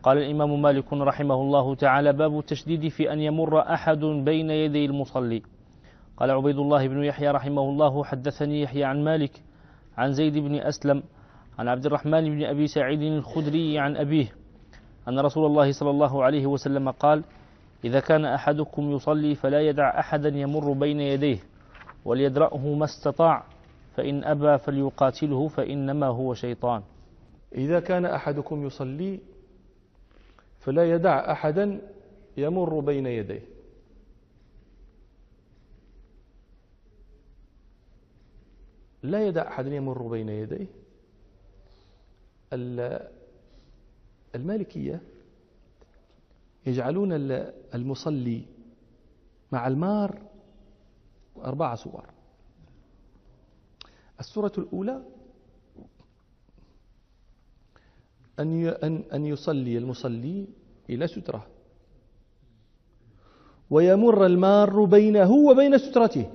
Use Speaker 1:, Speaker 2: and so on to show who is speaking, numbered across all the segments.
Speaker 1: قال الإمام مالك رحمه الله تعالى: باب التشديد في أن يمر أحد بين يدي المصلي. قال عبيد الله بن يحيى رحمه الله: حدثني يحيى عن مالك عن زيد بن أسلم عن عبد الرحمن بن أبي سعيد الخدري عن أبيه أن رسول الله صلى الله عليه وسلم قال: إذا كان أحدكم يصلي فلا يدع أحدا يمر بين يديه وليدرأه ما استطاع، فإن أبى فليقاتله فإنما هو شيطان.
Speaker 2: إذا كان أحدكم يصلي فلا يدع أحدا يمر بين يديه. لا يدع أحدا يمر بين يديه. المالكية يجعلون المصلي مع المار 4 صور. الصورة الأولى أن يصلي المصلي إلى سترة ويمر المار بينه وبين سترته،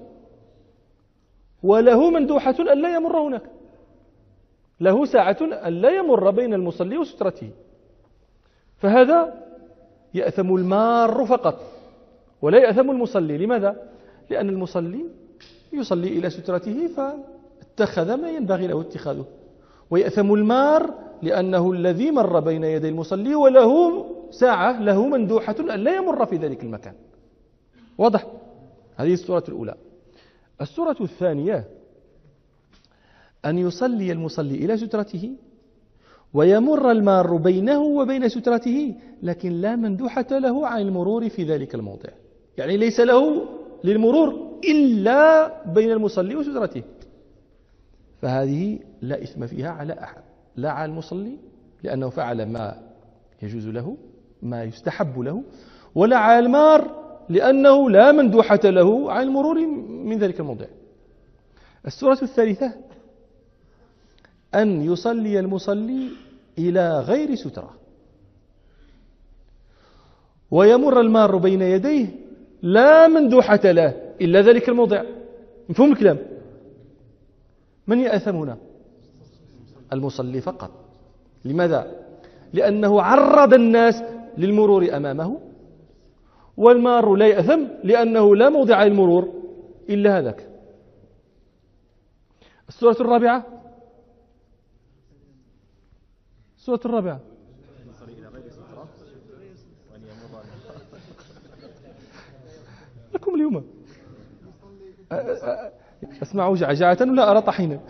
Speaker 2: وله مندوحة أن لا يمر هناك، له ساعة أن لا يمر بين المصلي وسترته، فهذا يأثم المار فقط ولا يأثم المصلي. لماذا؟ لأن المصلي يصلي إلى سترته فاتخذ ما ينبغي له اتخاذه، ويأثم المار لأنه الذي مر بين يدي المصلي وله ساعة، له مندوحة أن لا يمر في ذلك المكان. واضح؟ هذه الصورة الأولى. الصورة الثانية أن يصلي المصلي إلى سترته ويمر المار بينه وبين سترته، لكن لا مندوحة له عن المرور في ذلك الموضع، يعني ليس له للمرور إلا بين المصلي وسترته، فهذه لا إثم فيها على أحد، لا على المصلي لأنه فعل ما يجوز له ما يستحب له، ولا على المار لأنه لا مندوحة له عن المرور من ذلك الموضع. الصورة الثالثة أن يصلي المصلي إلى غير سترة ويمر المار بين يديه لا مندوحة له إلا ذلك الموضع. مفهوم الكلام؟ من يأثم هنا؟ المصلي فقط. لماذا؟ لأنه عرض الناس للمرور أمامه، والمار لا يأثم لأنه لا موضع للمرور إلا هذاك. السورة الرابعة لكم اليوم أسمع جعجعة ولا أرى طحينا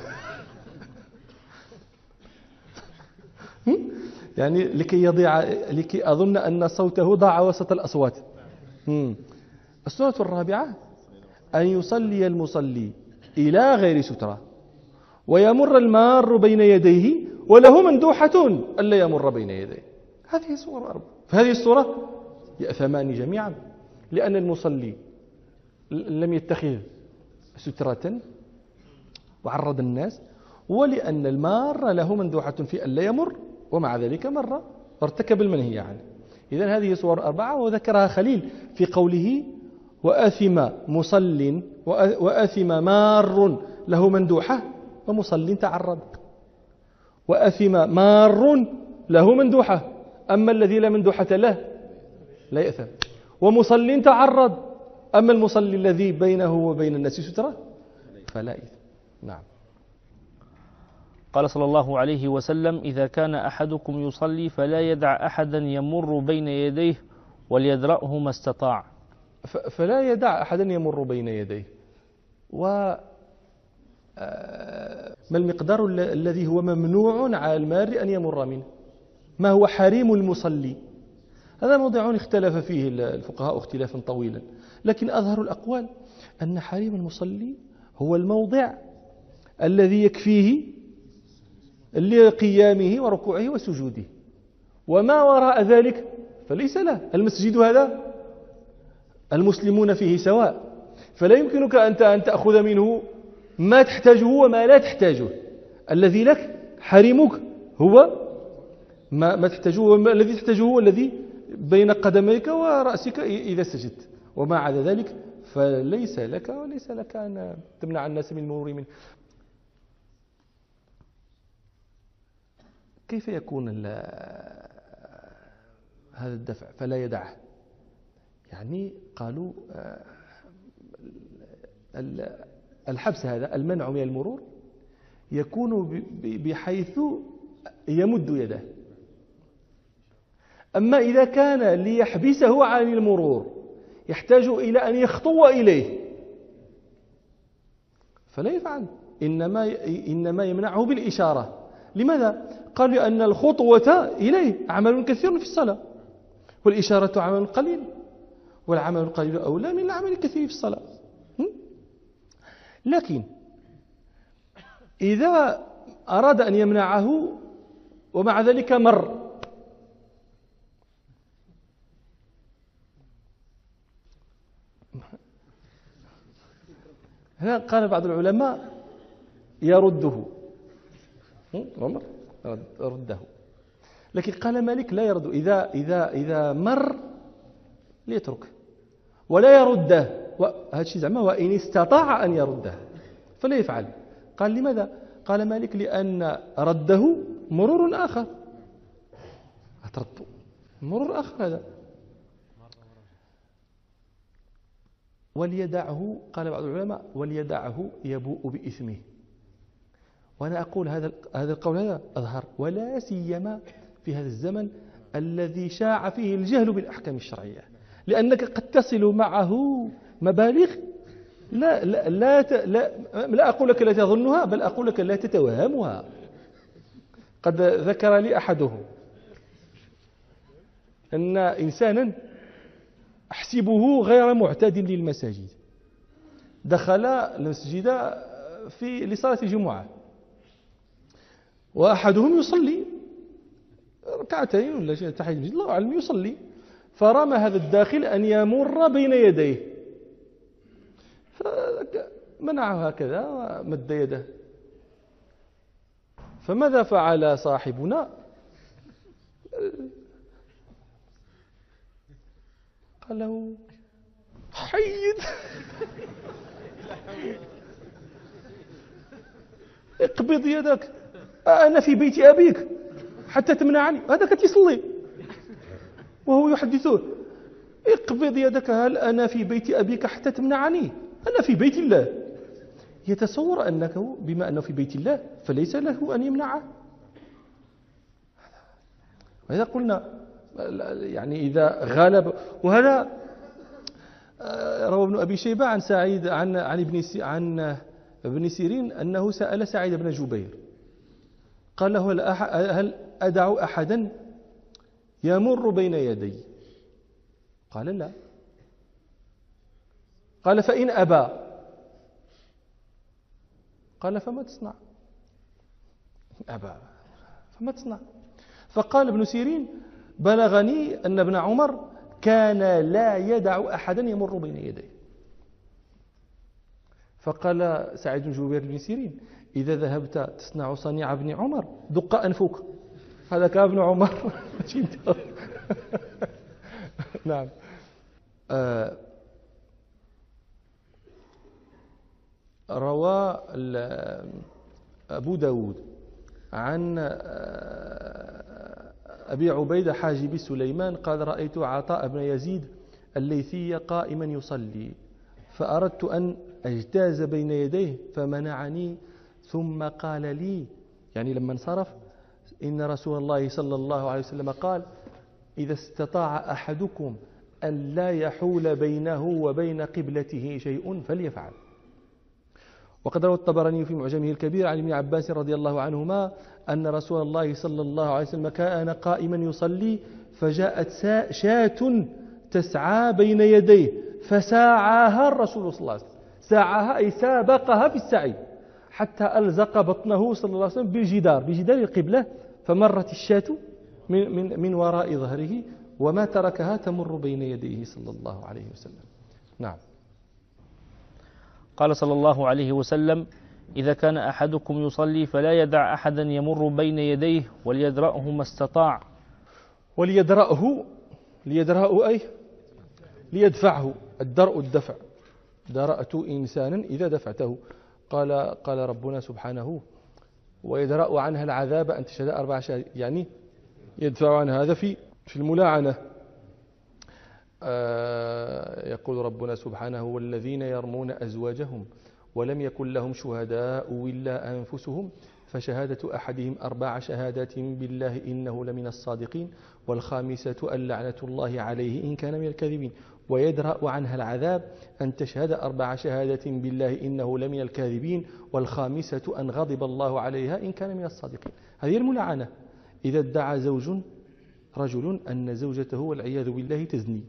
Speaker 2: يعني لكي أظن أن صوته ضاع وسط الأصوات. السورة الرابعة أن يصلي المصلي إلى غير سترة ويمر المار بين يديه وله مندوحة ألا يمر بين يديه. هذه الصورة 4. فهذه الصورة يأثمان جميعا، لأن المصلي لم يتخذ سترة وعرض الناس، ولأن المار له مندوحة في ألا يمر، ومع ذلك مر وارتكب المنهي عنه. إذن هذه صور 4، وذكرها خليل في قوله: وآثم مصل وآثم مار له مندوحة ومصل تعرض. وآثم مار له مندوحة، أما الذي لا مندوحة له لا يأثم، ومصل تعرض، أما المصلي الذي بينه وبين الناس سترة فلا إثم. نعم.
Speaker 1: قال صلى الله عليه وسلم: إذا كان أحدكم يصلي فلا يدع أحدا يمر بين يديه وليدرأه ما استطاع.
Speaker 2: فلا يدع أحدا يمر بين يديه. ما المقدار الذي هو ممنوع على المار أن يمر منه؟ ما هو حريم المصلي؟ هذا موضوع اختلف فيه الفقهاء اختلافا طويلا، لكن أظهر الأقوال أن حريم المصلي هو الموضع الذي يكفيه لقيامه وركوعه وسجوده، وما وراء ذلك فليس له. المسجد هذا المسلمون فيه سواء، فلا يمكنك أن تأخذ منه ما تحتاجه وما لا تحتاجه. الذي لك حريمك هو ما تحتاجه، والذي تحتاجه هو الذي بين قدميك ورأسك إذا سجدت، وما عدا ذلك فليس لك، وليس لك أن تمنع الناس من المرور منه. كيف يكون هذا الدفع فلا يدعه. يعني قالوا الحبس هذا المنع من المرور يكون بحيث يمد يده. أما إذا كان ليحبسه عن المرور يحتاج إلى أن يخطو إليه فلا يفعل، إنما يمنعه بالإشارة. لماذا؟ قال لأن الخطوة إليه عمل كثير في الصلاة، والإشارة عمل قليل، والعمل القليل أولى من العمل الكثير في الصلاة. لكن إذا أراد أن يمنعه ومع ذلك مر، هنا قال بعض العلماء يرده، رده. لكن قال مالك لا يرد، إذا مر ليترك ولا يرده، هذا الشيء زعما وإن استطاع أن يرده فلا يفعل. قال لماذا؟ قال مالك لأن رده مرور آخر، مرور آخر هذا. وليدعه، قال بعض العلماء وليدعه يبوء بإثمه. وأنا أقول هذا القول هذا أظهر، ولا سيما في هذا الزمن الذي شاع فيه الجهل بالأحكام الشرعية، لأنك قد تصل معه مبالغ لا أقول لك لا تظنها، بل أقول لك لا تتوهمها. قد ذكر لي أحدهم أن إنسانا أحسبه غير معتاد للمساجد دخل المسجد لصلاة الجمعة، وأحدهم يصلي ركعتين ولا شيء تحية المسجد الله أعلم يصلي، فرمى هذا الداخل أن يمر بين يديه، فمنعه هكذا ومد يده. فماذا فعل صاحبنا؟ قال له حيد اقبض يدك، أنا في بيت أبيك حتى تمنعني؟ هذا كتصلي وهو يحدثه اقبض يدك، هل أنا في بيت أبيك حتى تمنعني؟ أنا في بيت الله. يتصور أنه بما أنه في بيت الله فليس له أن يمنعه. وإذا قلنا يعني إذا غلب، وهذا روى ابن أبي شيبة عن سعيد عن ابن سيرين أنه سأل سعيد بن جبير قال له هل أدع أحدا يمر بين يدي؟ قال لا. قال فإن أبى؟ قال فما تصنع؟ أبى فما تصنع؟ فقال ابن سيرين بلغني أن ابن عمر كان لا يدع أحدا يمر بين يديه. فقال سعيد بن جبير بن سيرين إذا ذهبت تصنع صنيع ابن عمر دق أنفك، هذا كان ابن عمر. نعم. روى أبو داود عن أبي عبيدة حاجب سليمان قال رأيت عطاء بن يزيد الليثي قائما يصلي فأردت أن أجتاز بين يديه فمنعني، ثم قال لي يعني لما انصرف إن رسول الله صلى الله عليه وسلم قال إذا استطاع أحدكم أن لا يحول بينه وبين قبلته شيء فليفعل. وقد روى الطبراني في معجمه الكبير عن ابن عباس رضي الله عنهما أن رسول الله صلى الله عليه وسلم كان قائما يصلي فجاءت شاة تسعى بين يديه فساعاها الرسول صلى الله عليه وسلم، ساعاها أي سابقها في السعي حتى ألزق بطنه صلى الله عليه وسلم بجدار القبلة، فمرت الشاة من وراء ظهره وما تركها تمر بين يديه صلى الله عليه وسلم. نعم.
Speaker 1: قال صلى الله عليه وسلم إذا كان أحدكم يصلي فلا يدع أحدا يمر بين يديه وليدرأه ما استطاع.
Speaker 2: وليدرأه أي ليدفعه، الدرء الدفع، درأت إنسانا إذا دفعته. قال ربنا سبحانه ويدرأ عنها العذاب أن تشهد 4 شهادات، يعني يدفع عن هذا في الملاعنة. يقول ربنا سبحانه: والذين يرمون أزواجهم ولم يكن لهم شهداء إلا أنفسهم فشهادة أحدهم 4 شهادات بالله إنه لمن الصادقين والخامسة اللعنة الله عليه إن كان من الكاذبين ويدرأ عنها العذاب أن تشهد 4 شهادات بالله إنه لمن الكاذبين والخامسة أن غضب الله عليها إن كان من الصادقين. هذه الملعنة. إذا ادعى رجل أن زوجته والعياذ بالله تزني،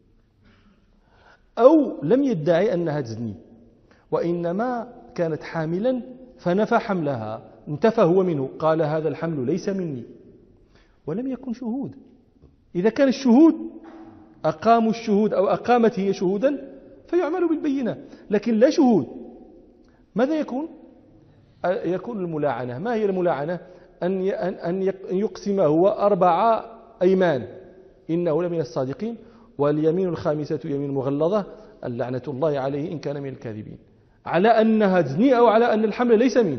Speaker 2: أو لم يدعي أنها تزني وإنما كانت حاملا فنفى حملها، انتفى هو منه، قال هذا الحمل ليس مني، ولم يكن شهود. إذا كان الشهود أقاموا الشهود أو أقامت هي شهودا فيعمل بالبينة، لكن لا شهود، ماذا يكون؟ يكون الملاعنة. ما هي الملاعنة؟ أن يقسم هو 4 أيمان إنه لمن الصادقين واليمين الخامسة يمين مغلظة اللعنة الله عليه إن كان من الكاذبين، على أنها تزني أو على أن الحمل ليس منه.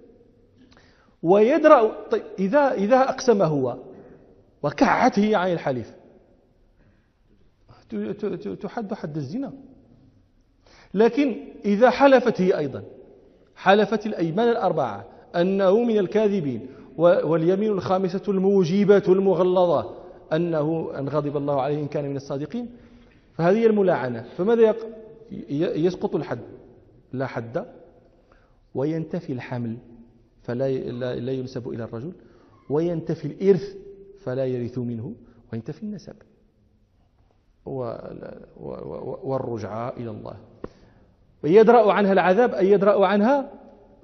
Speaker 2: ويدرأ. طيب إذا أقسم هو وكعت هي عن الحليف تحد حد الزنا. لكن إذا حلفت هي أيضا، حلفت الأيمان ال4 أنه من الكاذبين واليمين الخامسة الموجبة المغلظة أنه أن غضب الله عليه إن كان من الصادقين، فهذه الملاعنة. فماذا يسقط الحد؟ لا حد، وينتفي الحمل فلا لا ينسب إلى الرجل، وينتفي الإرث فلا يرث منه، وينتفي النسب والرجعة إلى الله. ويدرأ عنها العذاب أي يدرأ عنها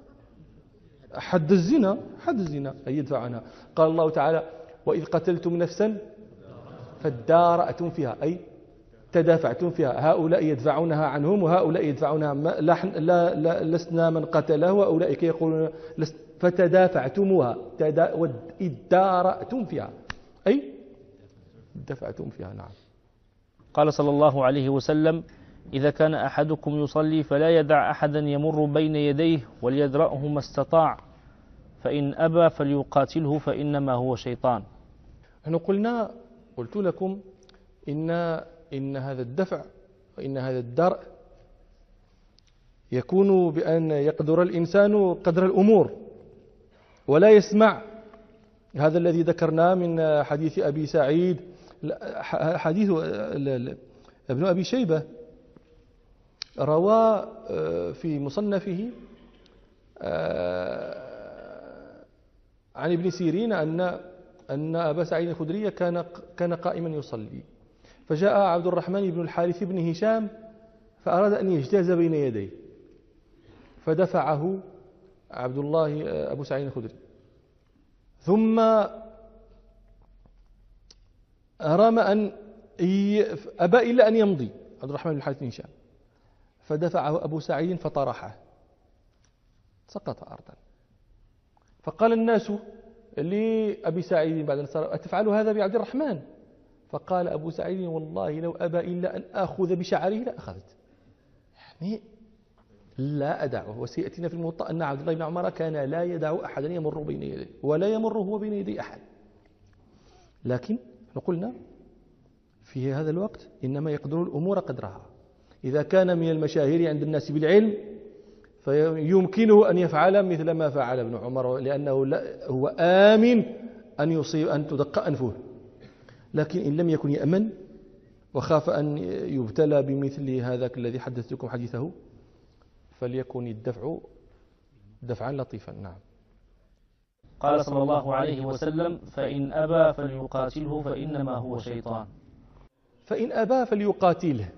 Speaker 2: حد الزنا، أي يدفع عنها. قال الله تعالى: وإذ قتلتم نفسا فادارأتم فيها، أي تدافعتم فيها، هؤلاء يدفعونها عنهم وهؤلاء يدفعونها، لا لسنا من قتله وأولئك يقولون فتدافعتموها، ادارأتم فيها أي دفعتم فيها. نعم.
Speaker 1: قال صلى الله عليه وسلم: إذا كان أحدكم يصلي فلا يدع أحدا يمر بين يديه وليدرأه ما استطاع، فإن أبى فليقاتله فإنما هو شيطان.
Speaker 2: نحن قلت لكم إن هذا الدفع وإن هذا الدرء يكون بأن يقدر الإنسان قدر الأمور ولا يسمع. هذا الذي ذكرناه من حديث أبي سعيد، حديث ابن أبي شيبة روى في مصنفه عن ابن سيرين أن أبا سعيد الخدري كان قائما يصلي، فجاء عبد الرحمن بن الحارث بن هشام فأراد أن يجتاز بين يديه، فدفعه عبد الله أبو سعيد الخدري، ثم رام أن أبى إلا أن يمضي عبد الرحمن بن الحارث بن هشام، فدفعه أبو سعيد فطرحه سقط أرضا. فقال الناس لأبي سعيد بعد أن صار: أتفعل هذا بعبد الرحمن؟ فقال أبو سعيد: والله لو أبى إلا أن آخذ بشعره لأخذت، يعني لا أدعه. وسيأتينا في الموطأ أن عبد الله بن عمر كان لا يدع أحدا يمر بين يديه ولا يمر هو بين يدي أحد. لكن قلنا في هذا الوقت إنما يقدر الأمور قدرها. إذا كان من المشاهير عند الناس بالعلم فيمكنه أن يفعل مثل ما فعل ابن عمر، لأنه هو آمن أن يصيب أن تدق أنفه. لكن إن لم يكن يأمن وخاف أن يبتلى بمثل هذاك الذي حدثتكم حديثه فليكن الدفع دفعا لطيفا. نعم.
Speaker 1: قال صلى الله عليه وسلم: فإن أبى فليقاتله فإنما هو شيطان.
Speaker 2: فإن أبى فليقاتله.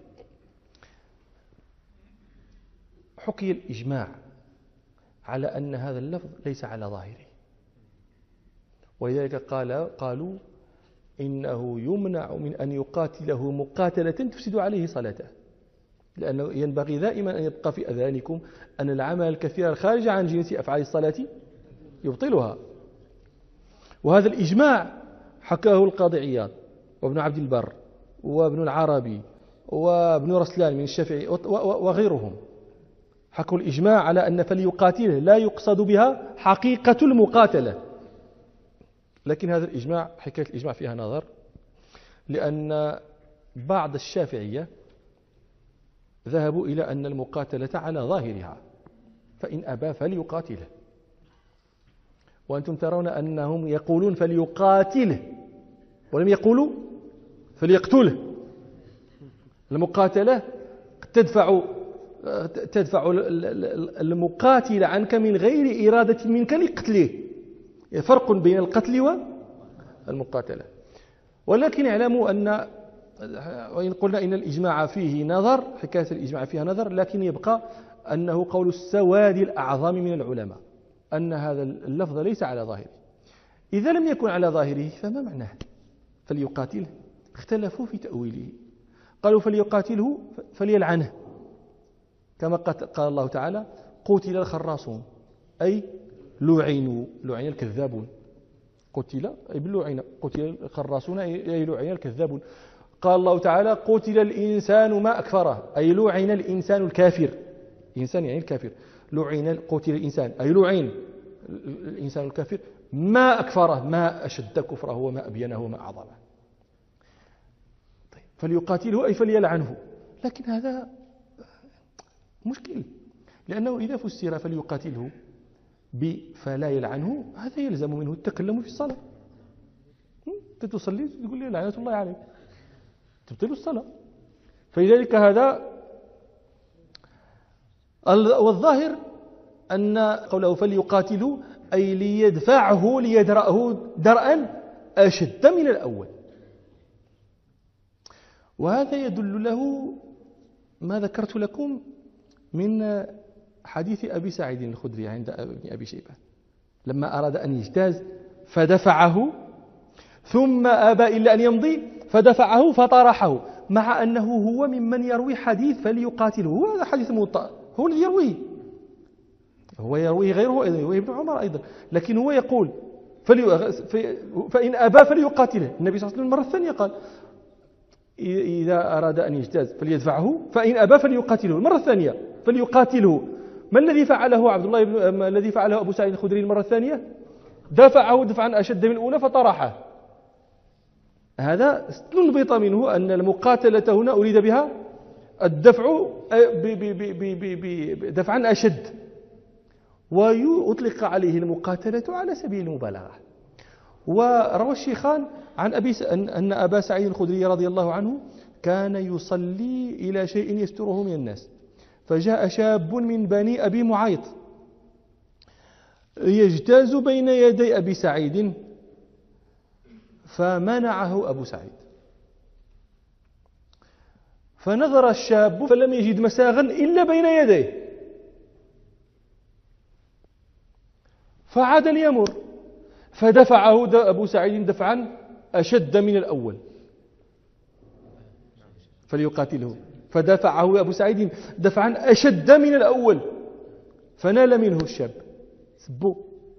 Speaker 2: حكي الإجماع على أن هذا اللفظ ليس على ظاهره، ولذلك قالوا إنه يمنع من أن يقاتله مقاتلة تفسد عليه صلاته، لأنه ينبغي دائما أن يبقى في أذهانكم أن العمل الكثير الخارج عن جنس أفعال الصلاة يبطلها. وهذا الإجماع حكاه القاضي عياض وابن عبد البر وابن العربي وابن رسلان من الشافعي وغيرهم، حكوا الإجماع على أن فليقاتله لا يقصد بها حقيقة المقاتلة. لكن هذا الإجماع، حكاية الإجماع فيها نظر، لأن بعض الشافعية ذهبوا إلى أن المقاتلة على ظاهرها، فإن أبى فليقاتله، وأنتم ترون أنهم يقولون فليقاتله ولم يقولوا فليقتله. المقاتلة تدفع المقاتل عنك من غير إرادة منك لقتله، فرق بين القتل والمقاتلة. ولكن اعلموا أن وإن قلنا إن الإجماع فيه نظر، حكاية الإجماع فيها نظر، لكن يبقى أنه قول السواد الأعظم من العلماء أن هذا اللفظ ليس على ظاهره. إذا لم يكن على ظاهره فما معناه فليقاتله؟ اختلفوا في تأويله، قالوا فليقاتله فليلعنه، كما قال الله تعالى قتل الخراصون أي لعنوا، لعن الكذابون، قتل أي باللعن، قتل الخراصون أي لعن الكذابون. قال الله تعالى قتل الإنسان ما أكفره أي لعن الإنسان الكافر، إنسان يعني الكافر، قتل الإنسان أي لعن الإنسان الكافر ما أكفره، ما أشد كفره وما أبينه وما أعظمه. طيب فليقاتله أي فليلعنه، لكن هذا مشكل، لأنه إذا فسر فليقاتله فلا يلعنه هذا يلزم منه التكلم في الصلاة. تصلي تقول لي لعنة الله عليك، تبطل الصلاة. فلذلك هذا والظاهر أن قوله فليقاتله أي ليدفعه ليدرأه درءا أشد من الأول. وهذا يدل له ما ذكرت لكم من حديث أبي سعيد الخدري عند ابن أبي شيبة لما أراد أن يجتاز فدفعه ثم أبى إلا أن يمضي فدفعه فطرحه، مع أنه هو ممن يروي حديث فليقاتله، هو هذا حديث موطأ هو الذي يرويه، هو يرويه غيره أيضا، يرويه ابن عمر أيضا، لكن هو يقول فإن أبى فليقاتله. النبي صلى الله عليه وسلم المرة الثانية قال إذا أراد أن يجتاز فليدفعه، فإن أبى فليقاتله، المرة الثانية فليقاتله. ما الذي فعله عبد الله ما الذي فعله أبو سعيد الخدري المرة الثانية؟ دفعه دفعا أشد من الأولى فطرحه. هذا استنبط منه أن المقاتلة هنا أريد بها الدفع دفعا أشد، ويطلق عليه المقاتلة على سبيل المبالغة. وروى الشيخان عن أن أبا سعيد الخدري رضي الله عنه كان يصلي إلى شيء يستره من الناس، فجاء شاب من بني أبي معيط يجتاز بين يدي أبي سعيد فمنعه أبو سعيد، فنظر الشاب فلم يجد مساغا إلا بين يديه فعاد ليمر، فدفعه أبو سعيد دفعا أشد من الأول فليقاتله، فدفعه أبو سعيد دفعا أشد من الأول فنال منه الشاب سبوه.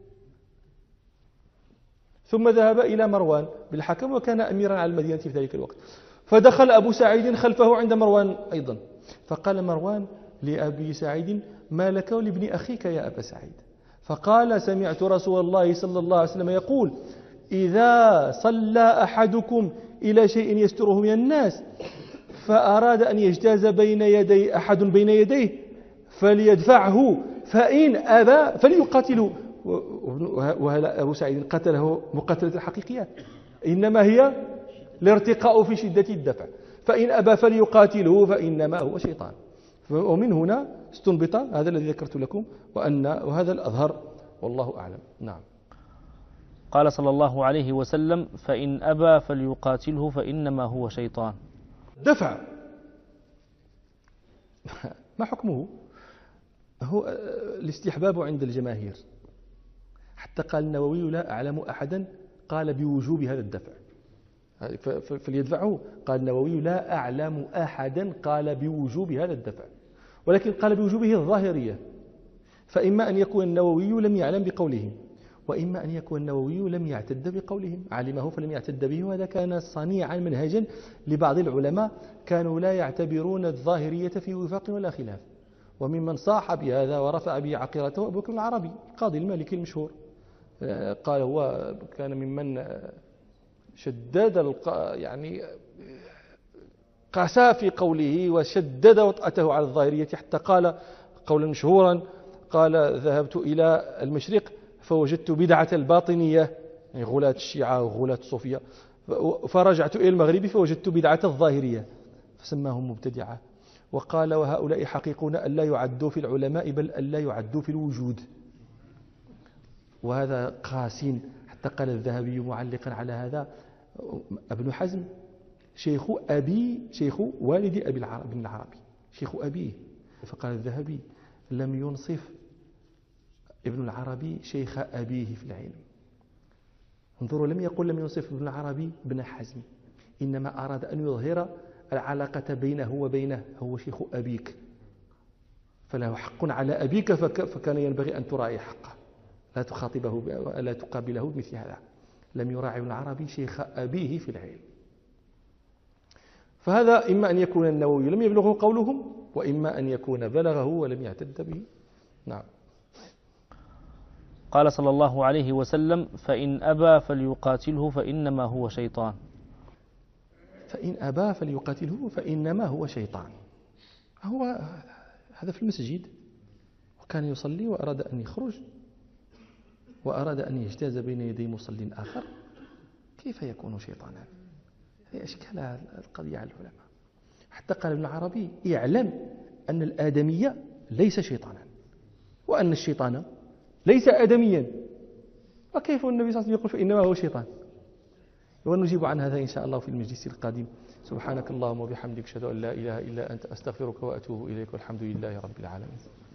Speaker 2: ثم ذهب إلى مروان بالحكم وكان أميرا على المدينة في ذلك الوقت، فدخل أبو سعيد خلفه عند مروان أيضا، فقال مروان لأبي سعيد ما لك ولابن أخيك يا أبا سعيد؟ فقال سمعت رسول الله صلى الله عليه وسلم يقول إذا صلى أحدكم إلى شيء يستره من الناس فأراد أن يجتاز بين يدي أحد بين يديه فليدفعه فإن أبى فليقاتله. وأبو سعيد قتله مقاتلة الحقيقية، إنما هي الارتقاء في شدة الدفع، فإن أبى فليقاتله فإنما هو شيطان. ومن هنا استنبط هذا الذي ذكرت لكم وهذا الأظهر والله أعلم. نعم.
Speaker 1: قال صلى الله عليه وسلم فإن أبى فليقاتله فإنما هو شيطان.
Speaker 2: دفع ما حكمه؟ هو الاستحباب عند الجماهير، حتى قال النووي لا أعلم أحدا قال بوجوب هذا الدفع، فليدفعه. قال النووي لا أعلم أحدا قال بوجوب هذا الدفع، ولكن قال بوجوبه الظاهرية، فإما أن يكون النووي لم يعلم بقولهم، وإما أن يكون النووي لم يعتد بقولهم، علمه فلم يعتد به، وهذا كان صنيعا منهجا لبعض العلماء كانوا لا يعتبرون الظاهرية في وفاق ولا خلاف. وممن صاح بهذا ورفع به عقيرته أبو بكر العربي القاضي المالكي المشهور، قال هو كان ممن شدد يعني قاسى في قوله وشدد وطأته على الظاهرية حتى قال قولا مشهورا، قال ذهبت إلى المشرق فوجدت بدعة الباطنية، يعني غلاة الشيعة وغلاة الصوفية، فرجعت إلى المغرب فوجدت بدعة الظاهرية فسماهم مبتدعة. وقال وهؤلاء حقيقون أن لا يعدوا في العلماء بل أن لا يعدوا في الوجود. وهذا قاسين. حتى قال الذهبي معلقا على هذا: ابن حزم شيخ والد أبي بن العربي، شيخ أبيه. فقال الذهبي: لم ينصف ابن العربي شيخ أبيه في العلم. انظروا، لم يقل لم ينصف ابن العربي ابن حزم، إنما أراد أن يظهر العلاقة بينه وبينه، هو شيخ أبيك فله حق على أبيك، فكان ينبغي أن تراعي حقه، لا تخاطبه لا تقابله بمثل هذا. لم يراعي ابن العربي شيخ أبيه في العلم. فهذا إما أن يكون النووي لم يبلغه قولهم، وإما أن يكون بلغه ولم يعتد به. نعم.
Speaker 1: قال صلى الله عليه وسلم: فإن أبى فليقاتله فإنما هو شيطان.
Speaker 2: فإن أبى فليقاتله فإنما هو شيطان. هو هذا في المسجد وكان يصلي وأراد أن يخرج وأراد أن يجتاز بين يدي مصلٍ آخر، كيف يكون شيطانا؟ هذه أشكال القضية على العلماء. حتى قال ابن العربي: اعلم أن الآدمية ليس شيطانا، وأن الشيطان ليس آدميا. وكيف النبي صلى الله عليه وسلم يقول فإنما هو شيطان؟ ونجيب عن هذا إن شاء الله في المجلس القادم. سبحانك اللهم وبحمدك، أشهد أن لا إله إلا أنت، أستغفرك وأتوب إليك، والحمد لله رب العالمين.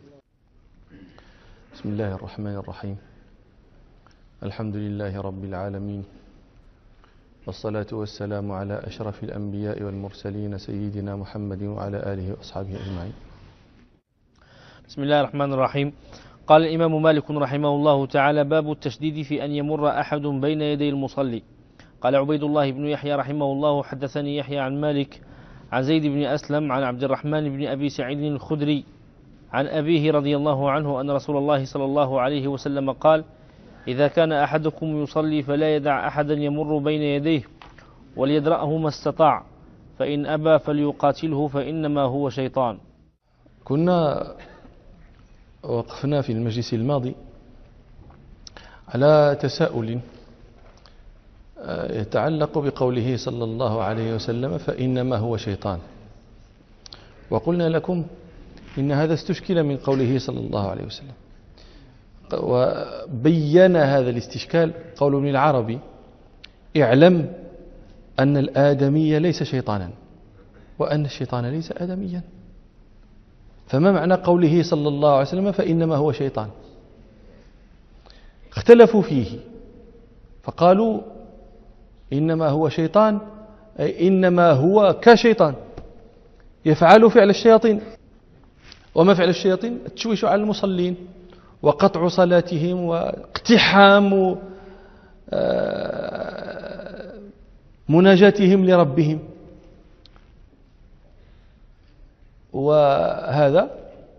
Speaker 2: بسم الله الرحمن الرحيم. الحمد لله رب العالمين، والصلاة والسلام على أشرف الأنبياء والمرسلين سيدنا محمد وعلى آله وأصحابه أجمعين.
Speaker 1: بسم الله الرحمن الرحيم. قال الإمام مالك رحمه الله تعالى: باب التشديد في أن يمر أحد بين يدي المصلي. قال عبيد الله بن يحيى رحمه الله: حدثني يحيى عن مالك عن زيد بن أسلم عن عبد الرحمن بن أبي سعيد الخدري عن أبيه رضي الله عنه أن رسول الله صلى الله عليه وسلم قال: إذا كان أحدكم يصلي فلا يدع أحدا يمر بين يديه وليدرأه ما استطاع، فإن أبى فليقاتله فإنما هو شيطان.
Speaker 2: كنا وقفنا في المجلس الماضي على تساؤل يتعلق بقوله صلى الله عليه وسلم: فإنما هو شيطان. وقلنا لكم إن هذا استشكل من قوله صلى الله عليه وسلم، وبين هذا الاستشكال قول ابن العربي: اعلم أن الآدمي ليس شيطانا وأن الشيطان ليس آدميا. فما معنى قوله صلى الله عليه وسلم فإنما هو شيطان؟ اختلفوا فيه فقالوا إنما هو شيطان أي إنما هو كشيطان يفعل فعل الشياطين. وما فعل الشياطين؟ التشويش على المصلين وقطع صلاتهم واقتحام مناجاتهم لربهم. وهذا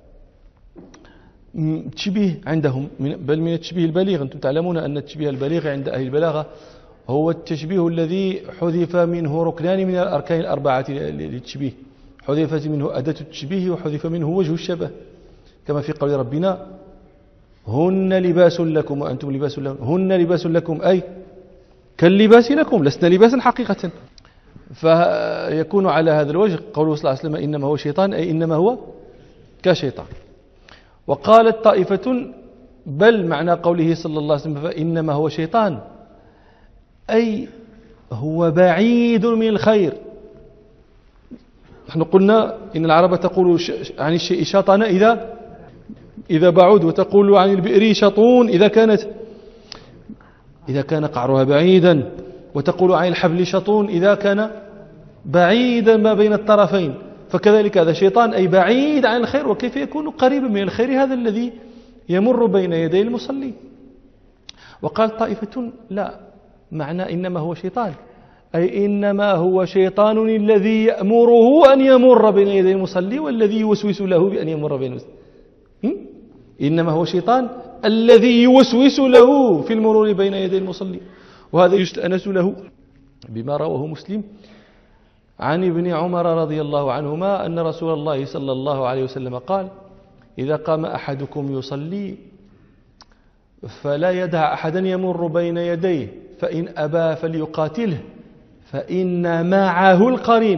Speaker 2: تشبيه عندهم، بل من التشبيه البليغ. أنتم تعلمون أن التشبيه البليغ عند أهل البلاغة هو التشبيه الذي حذف منه ركنان من الأركان الأربعة للتشبيه، حذفت منه أداة التشبيه وحذف منه وجه الشبه، كما في قول ربنا: هن لباس لكم وأنتم لباس لهم. هن لباس لكم أي كاللباس لكم، لسنا لباسا حقيقة. فيكون على هذا الوجه قوله صلى الله عليه وسلم إنما هو شيطان أي إنما هو كشيطان. وقالت طائفة بل معنى قوله صلى الله عليه وسلم فإنما هو شيطان أي هو بعيد من الخير. نحن قلنا إن العرب تقول عن الشيء شطن إذا بعد، وتقول عن البئر شطون إذا كان قعرها بعيدا، وتقول عن الحبل شطون إذا كان بعيدا ما بين الطرفين. فكذلك هذا شيطان أي بعيد عن الخير. وكيف يكون قريبا من الخير هذا الذي يمر بين يدي المصلي؟ وقال طائفة لا، معنى إنما هو شيطان أي إنما هو شيطان الذي يأمره أن يمر بين يدي المصلي والذي يوسوس له بأن يمر بين المصلي. إنما هو شيطان الذي يوسوس له في المرور بين يدي المصلي. وهذا يستأنس له بما رواه مسلم عن ابن عمر رضي الله عنهما أن رسول الله صلى الله عليه وسلم قال: إذا قام أحدكم يصلي فلا يدع أحدا يمر بين يديه، فإن أبى فليقاتله فإن معه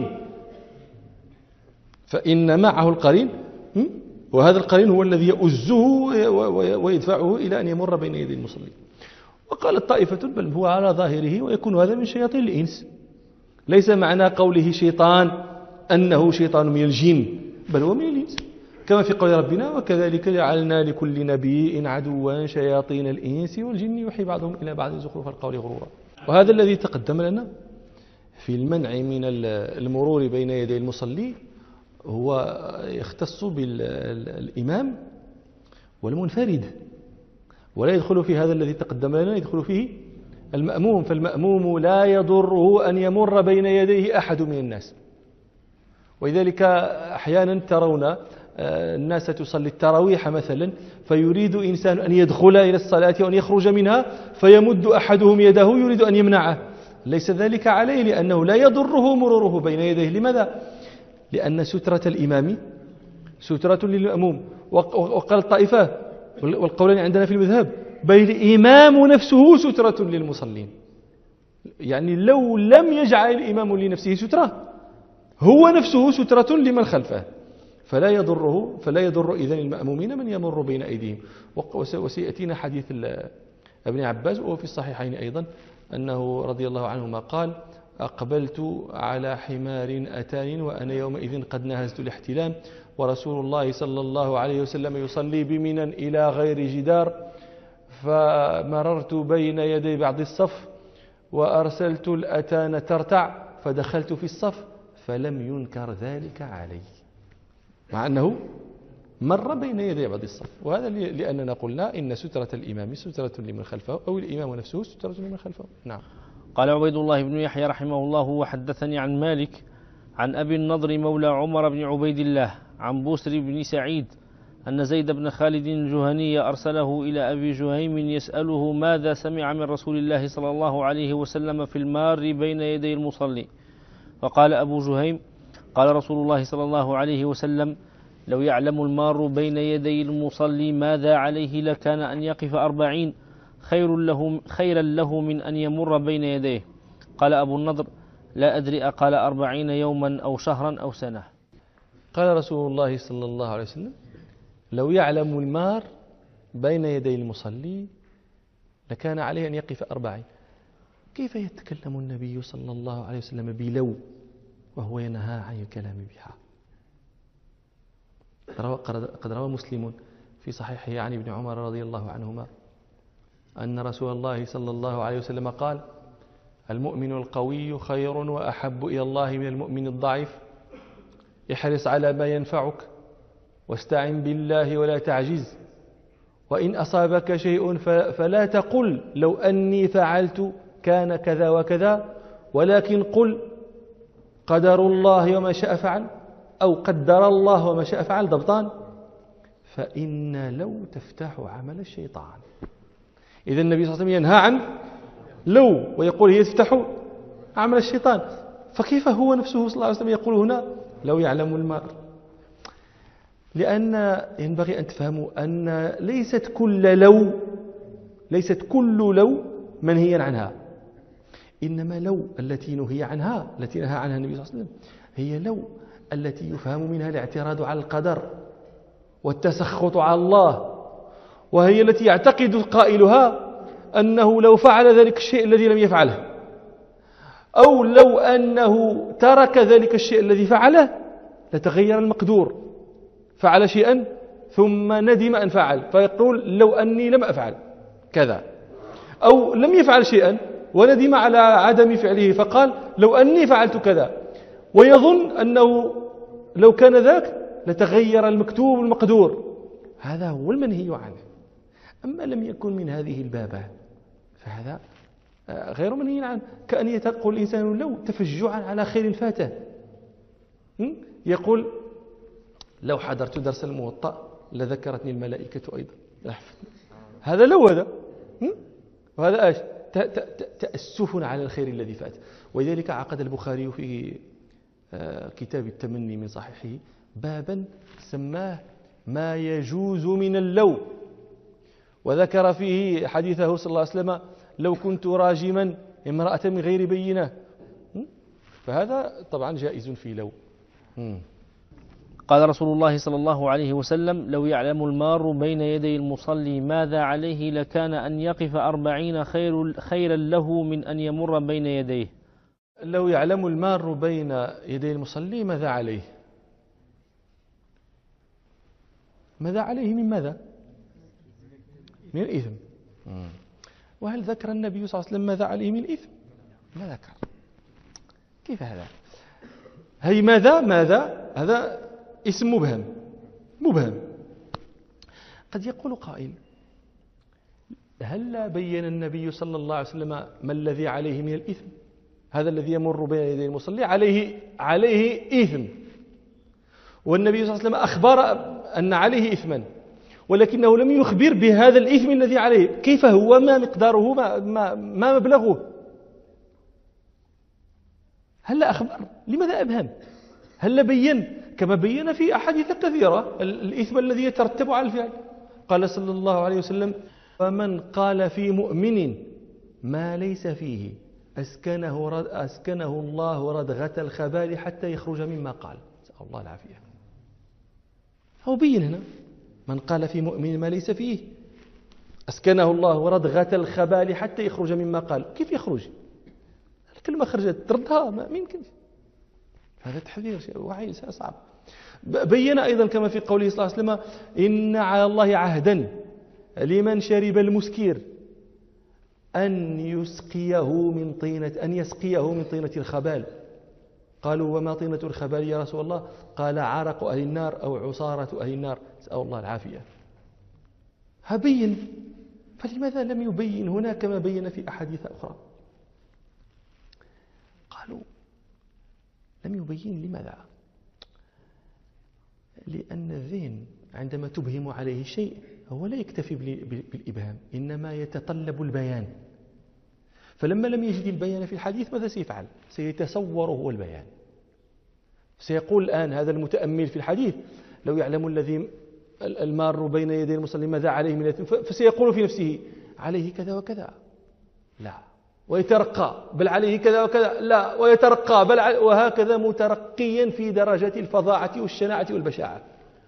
Speaker 2: القرين وهذا القرين هو الذي يؤزه ويدفعه إلى أن يمر بين يدي المصلي. وقالت طائفة: بل هو على ظاهره ويكون هذا من شياطين الإنس، ليس معنى قوله شيطان أنه شيطان من الجن، بل هو من الإنس، كما في قول ربنا: وكذلك جعلنا لكل نبي عدوا شياطين الإنس والجن يوحي بعضهم إلى بعض زخرف القول غرورا. وهذا الذي تقدم لنا في المنع من المرور بين يدي المصلي هو يختص بالإمام والمنفرد، ولا يدخل في هذا الذي تقدم لنا، يدخل فيه المأموم. فالمأموم لا يضره أن يمر بين يديه أحد من الناس. ولذلك أحيانا ترون الناس تصلي التراويح مثلا، فيريد إنسان أن يدخل إلى الصلاة وأن يخرج منها، فيمد أحدهم يده يريد أن يمنعه. ليس ذلك عليه، لأنه لا يضره مروره بين يديه. لماذا؟ لأن سترة الإمام سترة للمأموم. وقال الطائفة والقولان عندنا في المذهب: بل الإمام نفسه سترة للمصلين. يعني لو لم يجعل الإمام لنفسه سترة، هو نفسه سترة لمن خلفه، فلا يضر إذن المأمومين من يمر بين أيديهم. وسيأتينا حديث ابن عباس وهو في الصحيحين أيضا، أنه رضي الله عنهما قال: أقبلت على حمار أتاني وأنا يومئذ قد نهزت الاحتلام، ورسول الله صلى الله عليه وسلم يصلي بمنى إلى غير جدار، فمررت بين يدي بعض الصف وأرسلت الأتان ترتع، فدخلت في الصف فلم ينكر ذلك علي، مع أنه مر بين يدي بعض الصف. وهذا لأننا قلنا إن سترة الإمام سترة لمن خلفه، أو الإمام نفسه سترة لمن خلفه. نعم.
Speaker 1: قال عبيد الله بن يحيى رحمه الله: وحدثني عن مالك عن أبي النضر مولى عمر بن عبيد الله عن بوسر بن سعيد أن زيد بن خالد الجهني أرسله إلى أبي جهيم يسأله ماذا سمع من رسول الله صلى الله عليه وسلم في المار بين يدي المصلي. فقال أبو جهيم: قال رسول الله صلى الله عليه وسلم: لو يعلم المار بين يدي المصلي ماذا عليه لكان أن يقف 40 خيرا له من أن يمر بين يديه. قال أبو النضر: لا أدري أقال 40 يوما أو شهرا أو سنة.
Speaker 2: قال رسول الله صلى الله عليه وسلم: لو يعلم المار بين يدي المصلي لكان عليه أن يقف 40. كيف يتكلم النبي صلى الله عليه وسلم بلو وهو ينهى عن الكلام بها؟ قد روى مسلم في صحيحه عن ابن عمر رضي الله عنهما أن رسول الله صلى الله عليه وسلم قال: المؤمن القوي خير وأحب إلى الله من المؤمن الضعيف، احرص على ما ينفعك واستعن بالله ولا تعجز، وإن أصابك شيء فلا تقل لو أني فعلت كان كذا وكذا، ولكن قل قدر الله وما شاء فعل، أو قدر الله وما شاء فعل، ضبطان، فإن لو تفتح عمل الشيطان. إذا النبي صلى الله عليه وسلم ينهى عن لو ويقول هي تفتح عمل الشيطان، فكيف هو نفسه صلى الله عليه وسلم يقول هنا لو يعلم المار؟ لأن ينبغي أن تفهموا أن ليست كل لو منهيا عنها، إنما لو التي نهي عنها، التي نهى عنها النبي صلى الله عليه وسلم، هي لو التي يفهم منها الاعتراض على القدر والتسخط على الله، وهي التي يعتقد قائلها أنه لو فعل ذلك الشيء الذي لم يفعله، أو لو أنه ترك ذلك الشيء الذي فعله لتغير المقدور، فعل شيئا ثم ندم أن فعل فيقول لو أني لم أفعل كذا، أو لم يفعل شيئا وندم على عدم فعله فقال لو أني فعلت كذا، ويظن أنه لو كان ذاك لتغير المكتوب المقدور. هذا هو المنهي عنه. أما لم يكن من هذه البابة فهذا غير منهي عنه، كأن يتقول الإنسان لو تفجعا على خير فاته، يقول لو حضرت درس الموطأ لذكرتني الملائكة أيضا. هذا لو هذا، وهذا تأسف على الخير الذي فات. ولذلك عقد البخاري في كتاب التمني من صحيحه بابا سماه ما يجوز من اللو، وذكر فيه حديثه صلى الله عليه وسلم لو كنت راجما امرأة من غير بينة، فهذا طبعا جائز في لو.
Speaker 1: قال رسول الله صلى الله عليه وسلم لو يعلم المار بين يدي المصلي ماذا عليه لكان أن يقف 40 خيرا له من أن يمر بين يديه.
Speaker 2: لو يعلم المار بين يدي المصلي ماذا عليه؟ ماذا عليه من ماذا؟ من الإثم. وهل ذكر النبي صلى الله عليه وسلم ماذا عليه من الإثم؟ ما ذكر. كيف هذا؟ هي ماذا هذا اسم مبهم. قد يقول قائل هل بين النبي صلى الله عليه وسلم ما الذي عليه من الإثم؟ هذا الذي يمر بين يدي المصلي عليه إثم، والنبي صلى الله عليه وسلم أخبر أن عليه إثما، ولكنه لم يخبر بهذا الإثم الذي عليه، كيف هو، ما مقداره، ما مبلغه. هل أخبر؟ لماذا أبهم؟ هل بين كما بين في أحاديث كثيرة الإثم الذي يترتب على الفعل؟ قال صلى الله عليه وسلم فمن قال في مؤمن ما ليس فيه أسكنه الله ردغة الخبال حتى يخرج مما قال. نسأل الله العافية. هو بين هنا من قال في مؤمن ما ليس فيه أسكنه الله ردغة الخبال حتى يخرج مما قال. كيف يخرج؟ الكلمة خرجت تردها ما يمكن. هذا تحذير وعي صعب. بين أيضا كما في قوله صلى الله عليه وسلم إن على الله عهدا لمن شرب المسكر أن يسقيه من طينة الخبال. قالوا وما طينة الخبال يا رسول الله؟ قال عرق أهل النار أو عصارة أهل النار. نسأل الله العافية. هبين، فلماذا لم يبين هنا كما بين في أحاديث أخرى؟ قالوا لم يبين. لماذا؟ لأن الذهن عندما تبهم عليه شيء هو لا يكتفي بالإبهام، إنما يتطلب البيان. فلما لم يجد البيان في الحديث ماذا سيفعل؟ سيتصور هو البيان، سيقول الآن هذا المتأمل في الحديث لو يعلم الذي المار بين يدي المصلي ماذا عليه من الإثم، فسيقول في نفسه عليه كذا وكذا، لا، ويترقى بل عليه كذا وكذا، لا، ويترقى بل وهكذا مترقيا في درجة الفظاعة والشناعة والبشاعة.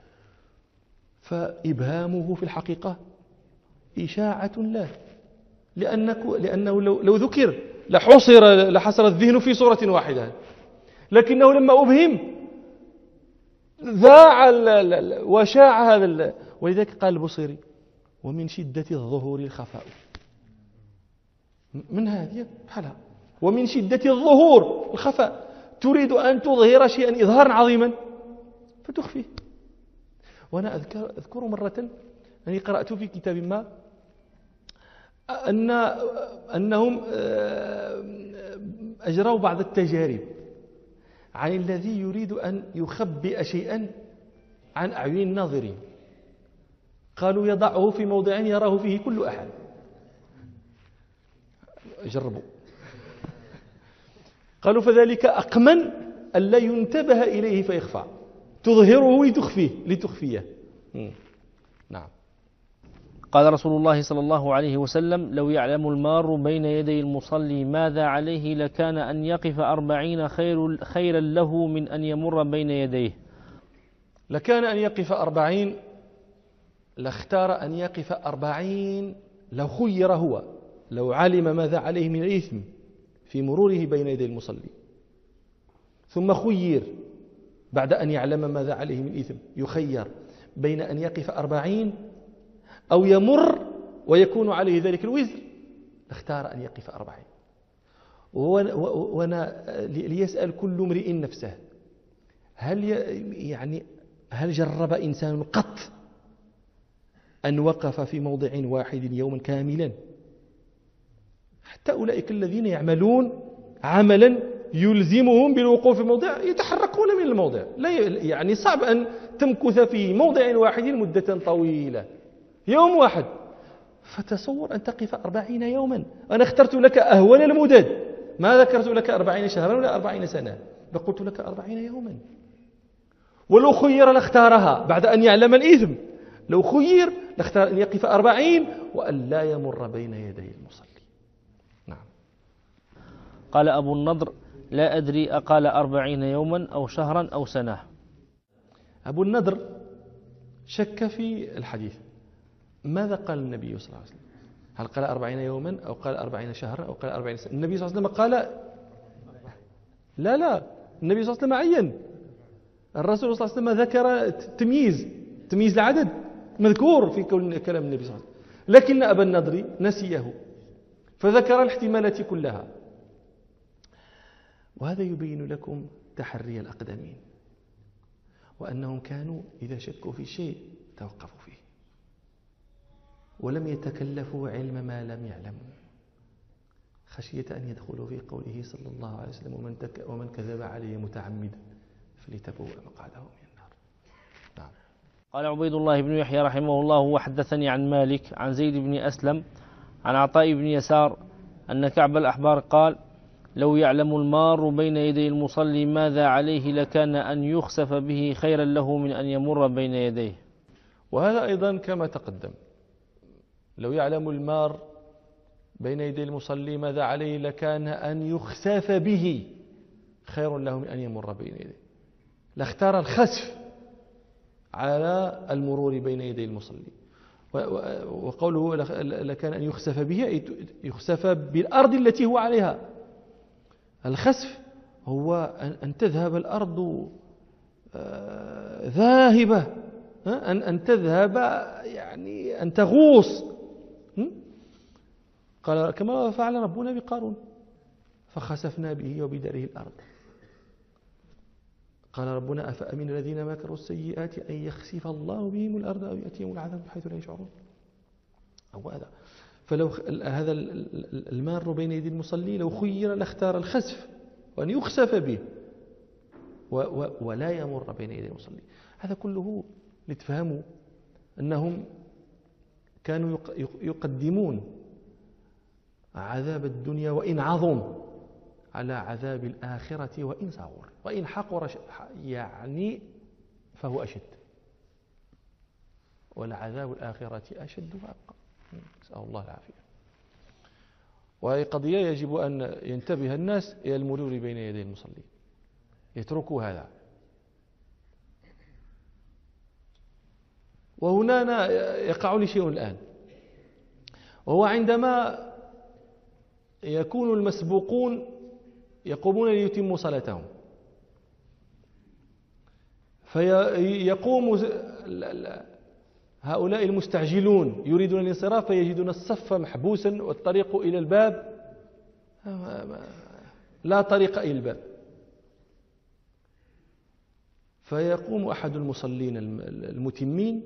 Speaker 2: فإبهامه في الحقيقة إشاعة له، لأنه لو ذكر لحصر الذهن في صورة واحدة، لكنه لما أبهم ذاع وشاع هذا. ولذلك قال البصيري ومن شدة الظهور الخفاء. من هذه حالها ومن شدة الظهور الخفاء، تريد أن تظهر شيئا إظهارا عظيما فتخفيه. وأنا أذكر مرة أني قرأت في كتاب ما أنهم أجروا بعض التجارب عن الذي يريد أن يخبئ شيئا عن أعين الناظرين. قالوا يضعه في موضع يراه فيه كل أحد. جربوا. قالوا فذلك أقمن ألا ينتبه إليه فيخفى، تظهره لتخفيه. نعم.
Speaker 1: قال رسول الله صلى الله عليه وسلم لو يعلم المار بين يدي المصلي ماذا عليه لكان أن يقف 40 خيرا له من أن يمر بين يديه.
Speaker 2: لكان أن يقف 40، لاختار أن يقف 40 لو خير هو، لو علم ماذا عليه من الإثم في مروره بين يدي المصلي، ثم خير بعد أن يعلم ماذا عليه من الإثم، يخير بين أن يقف 40 أو يمر ويكون عليه ذلك الوزر، اختار أن يقف 40. ليسأل كل امرئ نفسه هل جرب إنسان قط أن وقف في موضع واحد يوما كاملا؟ حتى أولئك الذين يعملون عملا يلزمهم بالوقوف في موضع يتحركون من الموضع، لا صعب أن تمكث في موضع واحد مدة طويلة، يوم واحد. فتصور أن تقف 40 يوما. أنا اخترت لك أهون المدد، ما ذكرت لك 40 شهرا ولا 40 سنة، لقلت لك 40 يوما. ولو خير لاختارها بعد أن يعلم الإثم. لو خير لاختار أن يقف 40 وأن لا يمر بين يدي المصلي. نعم.
Speaker 1: قال أبو النضر: لا أدري أقال 40 يوما أو شهرا أو سنة.
Speaker 2: أبو النضر شك في الحديث. ماذا قال النبي صلى الله عليه وسلم؟ هل قال 40 يوما أو قال 40 شهرا أو قال 40 سنة؟ النبي صلى الله عليه وسلم قال لا، النبي صلى الله عليه وسلم عين. الرسول صلى الله عليه وسلم ذكر تمييز العدد مذكور في كلام النبي صلى الله عليه وسلم، لكن أبا النضر نسيه فذكر الاحتمالات كلها. وهذا يبين لكم تحري الأقدمين، وأنهم كانوا إذا شكوا في شيء توقفوا فيه ولم يتكلفوا علم ما لم يعلموا، خشية أن يدخلوا في قوله صلى الله عليه وسلم: ومن كذب عليه متعمدا فليتبوأ مقعده من النار. نعم.
Speaker 1: قال عبيد الله بن يحيى رحمه الله: وحدثني عن مالك عن زيد بن أسلم عن عطاء بن يسار أن كعب الأحبار قال: لو يعلم المار بين يدي المصلي ماذا عليه لكان أن يخسف به خيرا له من أن يمر بين يديه.
Speaker 2: وهذا أيضا كما تقدم، لو يعلم المار بين يدي المصلي ماذا عليه لكان أن يخسف به خير له من أن يمر بين يديه، لاختار الخسف على المرور بين يدي المصلي. وقوله لكان أن يخسف به أي يخسف بالأرض التي هو عليها. الخسف هو أن تذهب الأرض ذاهبة، أن تذهب يعني أن تغوص، قال كما فعل ربنا بقارون فخسفنا به وبداره الأرض. قال ربنا: أفأمن الذين مكروا السيئات أن يخسف الله بهم الأرض أو يأتيهم العذاب بحيث لا يشعرون. أو هذا. فلو هذا المار بين يدي المصلي لو خير لاختار الخسف وأن يخسف به ولا يمر بين يدي المصلي. هذا كله لتفهموا أنهم كانوا يقدمون عذاب الدنيا وإن عظم على عذاب الآخرة وإن صغر وإن حقر يعني فهو أشد، ولعذاب الآخرة أشد وأبقى، نسأل الله العافية. وهي قضية يجب أن ينتبه الناس إلى المرور بين يدي المصلي، يتركوا هذا. وهنا يقع لي شيء الآن، وهو عندما يكون المسبوقون يقومون ليتموا صلاتهم، فيقوم هؤلاء المستعجلون يريدون الانصراف فيجدون الصف محبوسا والطريق إلى الباب لا طريق إلى الباب، فيقوم أحد المصلين المتمين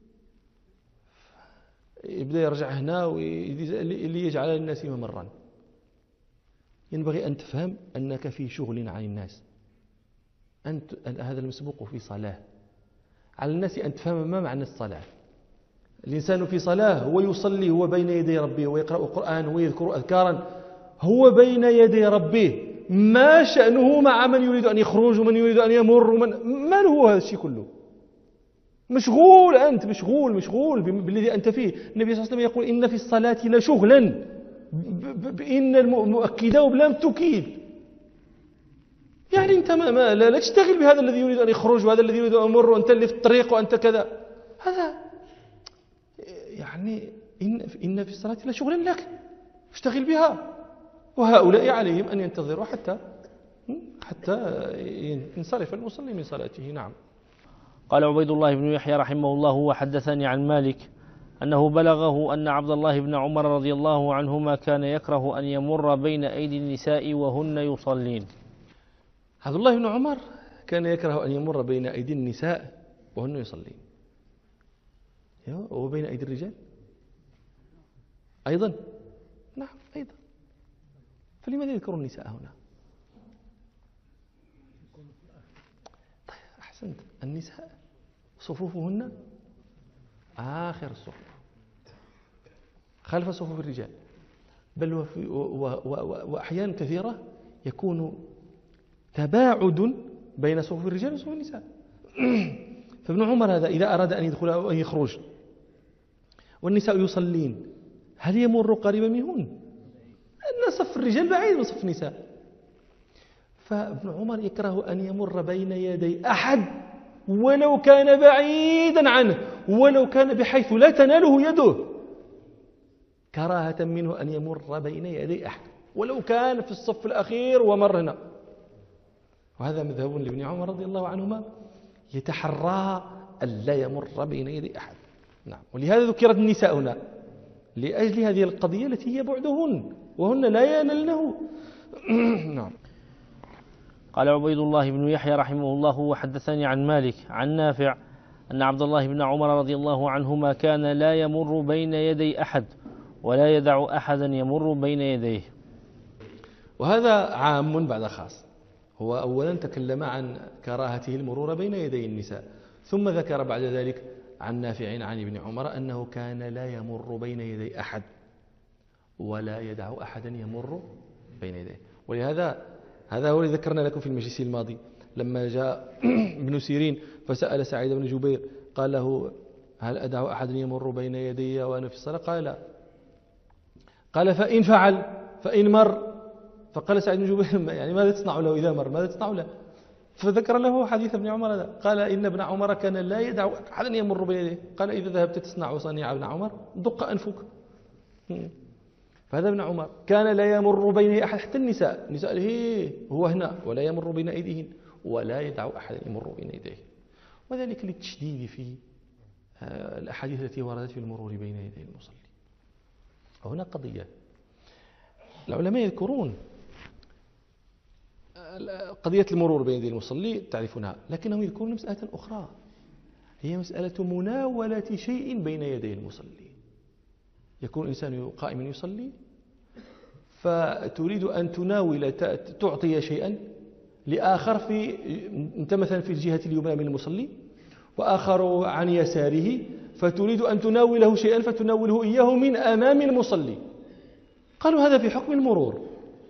Speaker 2: يبدأ يرجع هنا ليجعل الناس ممرا. ينبغي أن تفهم أنك في شغل عن الناس، أنت هذا المسبوق في صلاة، على الناس أن تفهم ما معنى الصلاة. الإنسان في صلاة هو يصلي، هو بين يدي ربه ويقرأ القرآن ويذكر أذكارا، هو بين يدي ربه. ما شأنه مع من يريد أن يخرج ومن يريد أن يمر من هو هذا الشيء كله؟ مشغول، أنت مشغول بالذي أنت فيه. النبي صلى الله عليه وسلم يقول: إن في الصلاة لشغلا، إن المؤكدة وبلام تكيد. يعني أنت لا تشتغل بهذا الذي يريد أن يخرج وهذا الذي يريد أن يمر وأنت اللي في الطريق وأنت كذا. هذا يعني إن في الصلاة لشغلا لك، اشتغل بها. وهؤلاء عليهم أن ينتظروا حتى ينصرف المصلي من صلاته. نعم.
Speaker 1: قال عبيد الله بن يحيى رحمه الله: وحدثني عن مالك أنه بلغه أن عبد الله بن عمر رضي الله عنهما كان يكره أن يمر بين أيدي النساء وهن يصلين.
Speaker 2: عبد الله بن عمر كان يكره أن يمر بين أيدي النساء وهن يصلين، وبين أيدي الرجال أيضا. نعم أيضا. فلماذا يذكر النساء هنا؟ طيب أحسنت. النساء صفوفهن آخر الصفوف خلف صفوف الرجال، بل وأحيانا كثيرة يكون تباعد بين صفوف الرجال وصفوف النساء. فابن عمر هذا إذا أراد أن يدخل أو أن يخرج والنساء يصلين هل يمر قريبا منهن؟ أن صف الرجال بعيد من صف النساء. فابن عمر يكره أن يمر بين يدي أحد ولو كان بعيدا عنه، ولو كان بحيث لا تناله يده، كراهة منه أن يمر بين يدي أحد ولو كان في الصف الأخير ومر هنا. وهذا مذهب لابن عمر رضي الله عنهما، يتحرى ألا يمر بين يدي أحد. نعم. ولهذا ذكرت النساء هنا لأجل هذه القضية التي هي بعدهن وهن لا ينالنه. نعم.
Speaker 1: قال عبيد الله بن يحيى رحمه الله وحدثني عن مالك عن نافع أن عبد الله بن عمر رضي الله عنهما كان لا يمر بين يدي أحد ولا يدع أحدا يمر بين يديه.
Speaker 2: وهذا عام بعد خاص. هو أولا تكلم عن كراهته المرور بين يدي النساء، ثم ذكر بعد ذلك عن نافع عن ابن عمر أنه كان لا يمر بين يدي أحد ولا يدع أحدا يمر بين يديه. ولهذا هذا هو الذي ذكرنا لكم في المجلس الماضي لما جاء ابن سيرين فسأل سعيد بن جبير قال له هل أدع أحد يمر بين يدي وأنا في الصلاة؟ قال لا. قال فإن فعل فإن مر، فقال سعيد بن جبير يعني ماذا تصنع له إذا مر؟ ماذا تصنع له؟ فذكر له حديث ابن عمر هذا، قال إن ابن عمر كان لا يدع أحدا يمر بين يديه. قال إذا ذهبت تصنع صنيع ابن عمر دق أنفك. فهذا ابن عمر كان لا يمر بين أحد، حتى النساء هو هنا ولا يمر بين أيديهن ولا يدع أحد يمر بين يديه، وذلك للتشديد في الأحاديث التي وردت في المرور بين يدي المصلي. وهنا قضية العلماء يذكرون قضية المرور بين يدي المصلي تعرفونها، لكنهم يذكرون مسألة أخرى هي مسألة مناولة شيء بين يدي المصلي. يكون الإنسان قائما يصلي فتريد أن تناول تعطي شيئا لآخر أنت مثلا في الجهة اليمنى من المصلي وآخر عن يساره، فتريد أن تناوله شيئا فتناوله إياه من أمام المصلي. قالوا هذا في حكم المرور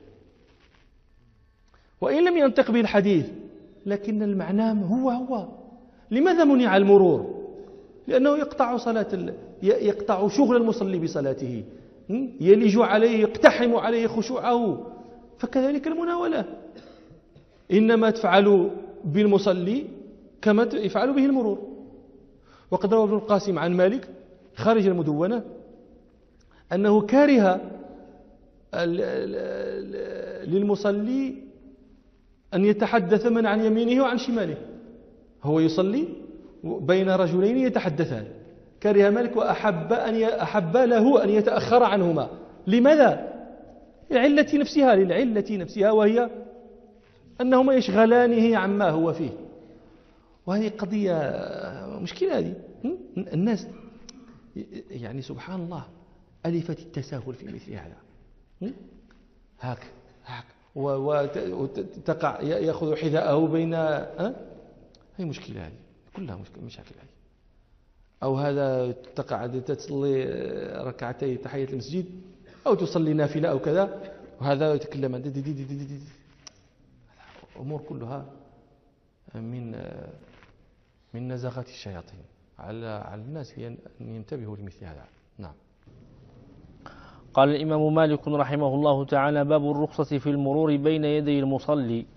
Speaker 2: وإن لم ينطق به الحديث، لكن المعنى هو لماذا منع المرور؟ لأنه يقطع شغل المصلي بصلاته، يلج عليه يقتحم عليه خشوعه. فكذلك المناولة إنما تفعل بالمصلي كما يفعل به المرور. وقد روى ابن القاسم عن مالك خارج المدونة أنه كره للمصلي أن يتحدث من عن يمينه وعن شماله. هو يصلي بين رجلين يتحدثان، كره مالك وأحب له أن يتأخر عنهما. لماذا؟ للعلة نفسها وهي أنهما يشغلانه عما هو فيه. وهذه قضية مشكلة هذه. الناس يعني سبحان الله ألفت التساهل في مثل هذا. هاك وتقع يأخذ حذاءه بين هي مشكلة هذه كلها مشاكل هذه. أو هذا تقعد تصلي ركعتي تحية المسجد أو تصلي نافلة أو كذا، وهذا يتكلم أمور كلها من نزغات الشياطين. على الناس أن ينتبهوا لمثل هذا. نعم.
Speaker 1: قال الإمام مالك رحمه الله تعالى: باب الرخصة في المرور بين يدي المصلي.